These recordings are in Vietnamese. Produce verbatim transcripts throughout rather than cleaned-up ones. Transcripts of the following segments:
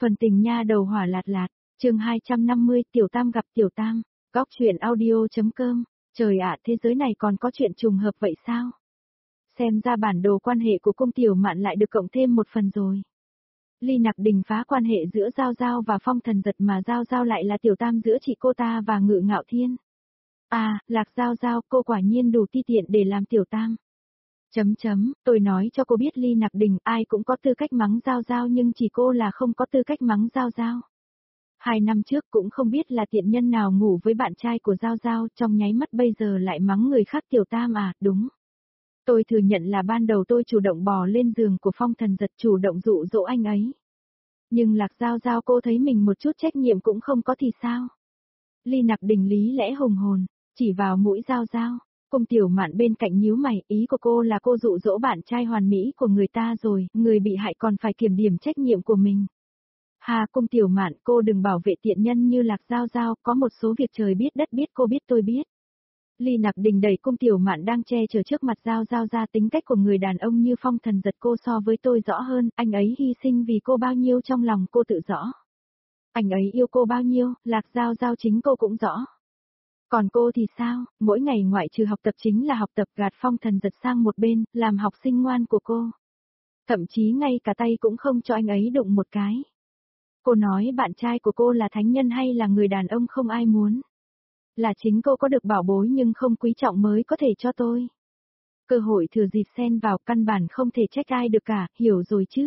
Phần tình nha đầu hỏa lạt lạt, chương hai trăm năm mươi Tiểu Tam gặp Tiểu Tam, góc truyện audio.com, trời ạ thế giới này còn có chuyện trùng hợp vậy sao? Xem ra bản đồ quan hệ của cung Tiểu Mạn lại được cộng thêm một phần rồi. Ly Nặc Đình phá quan hệ giữa Giao Giao và Phong Thần Giật mà Giao Giao lại là Tiểu Tam giữa chị cô ta và Ngự Ngạo Thiên. À, Lạc Giao Giao, cô quả nhiên đủ ti tiện để làm Tiểu Tam. Chấm chấm, tôi nói cho cô biết Ly Nặc Đình ai cũng có tư cách mắng Giao Giao nhưng chỉ cô là không có tư cách mắng Giao Giao. Hai năm trước cũng không biết là tiện nhân nào ngủ với bạn trai của Giao Giao, trong nháy mắt bây giờ lại mắng người khác Tiểu Tam à, đúng. Tôi thừa nhận là ban đầu tôi chủ động bò lên giường của Phong Thần Giật, chủ động dụ dỗ anh ấy. Nhưng Lạc Giao Giao cô thấy mình một chút trách nhiệm cũng không có thì sao? Ly Nặc Đình lý lẽ hùng hồn, chỉ vào mũi Giao Giao. Cung Tiểu Mạn bên cạnh nhíu mày, ý của cô là cô dụ dỗ bạn trai hoàn mỹ của người ta rồi, người bị hại còn phải kiểm điểm trách nhiệm của mình. Hà, Cung Tiểu Mạn, cô đừng bảo vệ tiện nhân như Lạc Giao Giao, có một số việc trời biết đất biết cô biết tôi biết. Ly Nặc Đình đẩy Cung Tiểu Mạn đang che chở trước mặt Giao Giao ra, tính cách của người đàn ông như Phong Thần Giật cô so với tôi rõ hơn, anh ấy hy sinh vì cô bao nhiêu trong lòng cô tự rõ. Anh ấy yêu cô bao nhiêu, Lạc Giao Giao chính cô cũng rõ. Còn cô thì sao, mỗi ngày ngoại trừ học tập chính là học tập, gạt Phong Thần Giật sang một bên, làm học sinh ngoan của cô. Thậm chí ngay cả tay cũng không cho anh ấy đụng một cái. Cô nói bạn trai của cô là thánh nhân hay là người đàn ông không ai muốn. Là chính cô có được bảo bối nhưng không quý trọng mới có thể cho tôi. Cơ hội thừa dịp xen vào, căn bản không thể trách ai được cả, hiểu rồi chứ.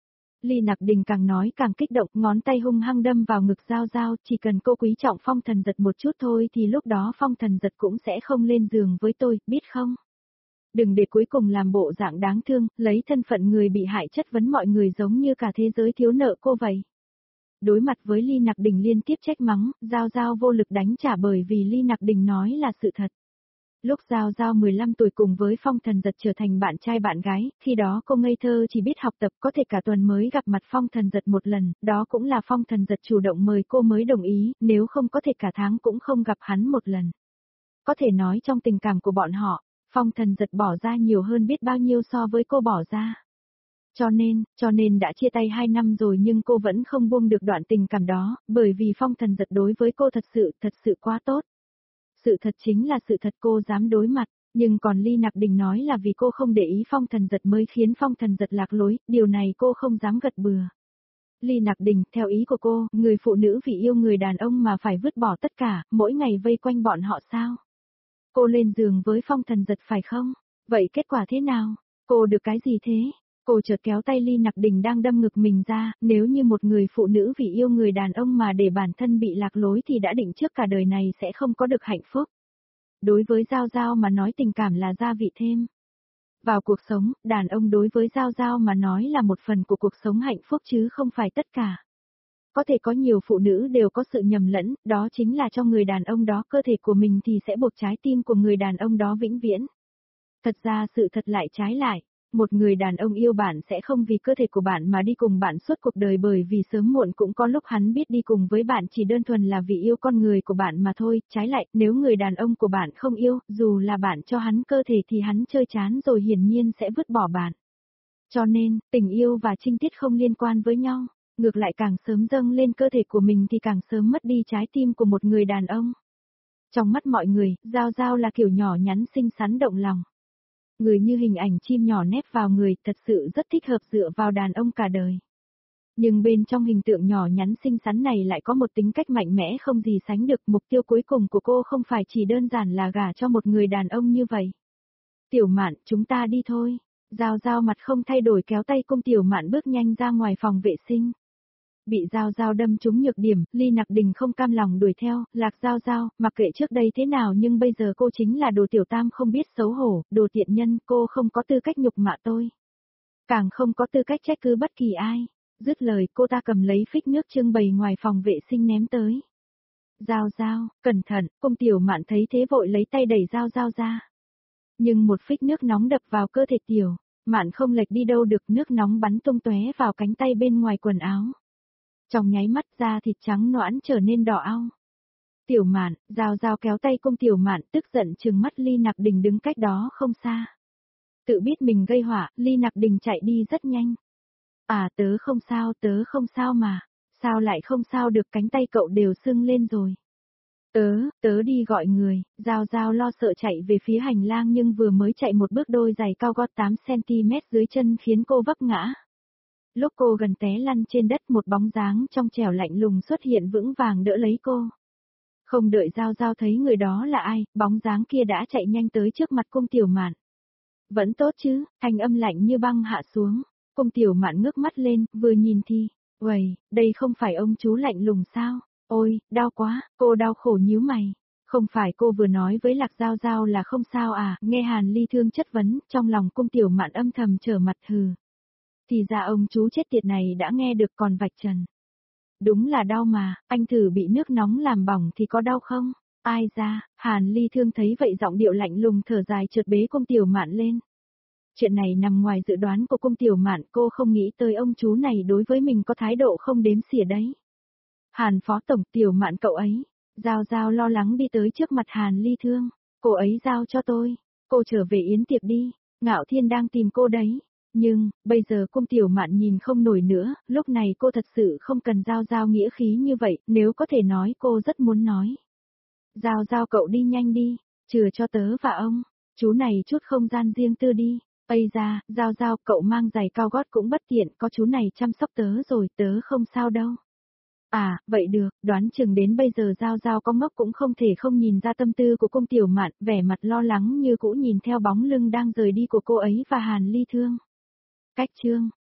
Ly Nặc Đình càng nói càng kích động, ngón tay hung hăng đâm vào ngực Giao Giao, chỉ cần cô quý trọng Phong Thần Giật một chút thôi thì lúc đó Phong Thần Giật cũng sẽ không lên giường với tôi, biết không? Đừng để cuối cùng làm bộ dạng đáng thương, lấy thân phận người bị hại chất vấn mọi người giống như cả thế giới thiếu nợ cô vậy. Đối mặt với Ly Nặc Đình liên tiếp trách mắng, Giao Giao vô lực đánh trả bởi vì Ly Nặc Đình nói là sự thật. Lúc Giao Giao mười lăm tuổi cùng với Phong Thần Giật trở thành bạn trai bạn gái, khi đó cô ngây thơ chỉ biết học tập, có thể cả tuần mới gặp mặt Phong Thần Giật một lần, đó cũng là Phong Thần Giật chủ động mời cô mới đồng ý, nếu không có thể cả tháng cũng không gặp hắn một lần. Có thể nói trong tình cảm của bọn họ, Phong Thần Giật bỏ ra nhiều hơn biết bao nhiêu so với cô bỏ ra. Cho nên, cho nên đã chia tay hai năm rồi nhưng cô vẫn không buông được đoạn tình cảm đó, bởi vì Phong Thần Giật đối với cô thật sự, thật sự quá tốt. Sự thật chính là sự thật, cô dám đối mặt, nhưng còn Ly Nặc Đình nói là vì cô không để ý Phong Thần Giật mới khiến Phong Thần Giật lạc lối, điều này cô không dám gật bừa. Ly Nặc Đình, theo ý của cô, người phụ nữ vì yêu người đàn ông mà phải vứt bỏ tất cả, mỗi ngày vây quanh bọn họ sao? Cô lên giường với Phong Thần Giật phải không? Vậy kết quả thế nào? Cô được cái gì thế? Cô chợt kéo tay Ly Nặc Đình đang đâm ngực mình ra, nếu như một người phụ nữ vì yêu người đàn ông mà để bản thân bị lạc lối thì đã định trước cả đời này sẽ không có được hạnh phúc. Đối với Giao Giao mà nói tình cảm là gia vị thêm. Vào cuộc sống, đàn ông đối với Giao Giao mà nói là một phần của cuộc sống hạnh phúc chứ không phải tất cả. Có thể có nhiều phụ nữ đều có sự nhầm lẫn, đó chính là cho người đàn ông đó cơ thể của mình thì sẽ buộc trái tim của người đàn ông đó vĩnh viễn. Thật ra sự thật lại trái lại. Một người đàn ông yêu bạn sẽ không vì cơ thể của bạn mà đi cùng bạn suốt cuộc đời, bởi vì sớm muộn cũng có lúc hắn biết đi cùng với bạn chỉ đơn thuần là vì yêu con người của bạn mà thôi. Trái lại, nếu người đàn ông của bạn không yêu, dù là bạn cho hắn cơ thể thì hắn chơi chán rồi hiển nhiên sẽ vứt bỏ bạn. Cho nên, tình yêu và trinh tiết không liên quan với nhau, ngược lại càng sớm dâng lên cơ thể của mình thì càng sớm mất đi trái tim của một người đàn ông. Trong mắt mọi người, Giao Giao là kiểu nhỏ nhắn xinh xắn động lòng. Người như hình ảnh chim nhỏ nép vào người, thật sự rất thích hợp dựa vào đàn ông cả đời. Nhưng bên trong hình tượng nhỏ nhắn xinh xắn này lại có một tính cách mạnh mẽ không gì sánh được, mục tiêu cuối cùng của cô không phải chỉ đơn giản là gả cho một người đàn ông như vậy. Tiểu Mạn, chúng ta đi thôi. Giao Giao mặt không thay đổi kéo tay Cung Tiểu Mạn bước nhanh ra ngoài phòng vệ sinh. Bị Giao Giao đâm trúng nhược điểm, Ly Nặc Đình không cam lòng đuổi theo, Lạc Giao Giao, mặc kệ trước đây thế nào nhưng bây giờ cô chính là đồ Tiểu Tam không biết xấu hổ, đồ tiện nhân, cô không có tư cách nhục mạ tôi. Càng không có tư cách trách cứ bất kỳ ai. Dứt lời cô ta cầm lấy phích nước trưng bày ngoài phòng vệ sinh ném tới. Giao Giao, cẩn thận, Cung Tiểu Mạn thấy thế vội lấy tay đẩy Giao Giao ra. Nhưng một phích nước nóng đập vào cơ thể Tiểu Mạn không lệch đi đâu được, nước nóng bắn tung tóe vào cánh tay bên ngoài quần áo. Trong nháy mắt da thịt trắng nõn trở nên đỏ au. Tiểu Mạn, Giao Giao kéo tay Cung Tiểu Mạn tức giận trừng mắt Ly Nặc Đình đứng cách đó không xa. Tự biết mình gây họa, Ly Nặc Đình chạy đi rất nhanh. À tớ không sao, tớ không sao mà. Sao lại không sao được, cánh tay cậu đều sưng lên rồi. Tớ, tớ đi gọi người, Giao Giao lo sợ chạy về phía hành lang nhưng vừa mới chạy một bước đôi giày cao gót tám xăng ti mét dưới chân khiến cô vấp ngã. Lúc cô gần té lăn trên đất một bóng dáng trong trẻo lạnh lùng xuất hiện vững vàng đỡ lấy cô. Không đợi Giao Giao thấy người đó là ai, bóng dáng kia đã chạy nhanh tới trước mặt Cung Tiểu Mạn. Vẫn tốt chứ, thanh âm lạnh như băng hạ xuống. Cung Tiểu Mạn ngước mắt lên, vừa nhìn thì, uầy, đây không phải ông chú lạnh lùng sao? Ôi, đau quá, cô đau khổ nhíu mày. Không phải cô vừa nói với Lạc Giao Giao là không sao à, nghe Hàn Ly Thương chất vấn, trong lòng Cung Tiểu Mạn âm thầm trở mặt hừ. Thì ra ông chú chết tiệt này đã nghe được còn vạch trần. Đúng là đau mà, anh thử bị nước nóng làm bỏng thì có đau không? Ai ra, Hàn Ly Thương thấy vậy giọng điệu lạnh lùng thở dài chợt bế Cung Tiểu Mạn lên. Chuyện này nằm ngoài dự đoán của Cung Tiểu Mạn, cô không nghĩ tới ông chú này đối với mình có thái độ không đếm xỉa đấy. Hàn Phó Tổng, Tiểu Mạn cậu ấy. Giao Giao lo lắng đi tới trước mặt Hàn Ly Thương. Cô ấy giao cho tôi. Cô trở về yến tiệc đi. Ngạo Thiên đang tìm cô đấy. Nhưng, bây giờ Cung Tiểu Mạn nhìn không nổi nữa, lúc này cô thật sự không cần Giao Giao nghĩa khí như vậy, nếu có thể nói cô rất muốn nói. Giao Giao cậu đi nhanh đi, chừa cho tớ và ông, chú này chút không gian riêng tư đi. Ây da, Giao Giao cậu mang giày cao gót cũng bất tiện, có chú này chăm sóc tớ rồi, tớ không sao đâu. À, vậy được, đoán chừng đến bây giờ Giao Giao có ngốc cũng không thể không nhìn ra tâm tư của Cung Tiểu Mạn, vẻ mặt lo lắng như cũ nhìn theo bóng lưng đang rời đi của cô ấy và Hàn Ly Thương. Cách chương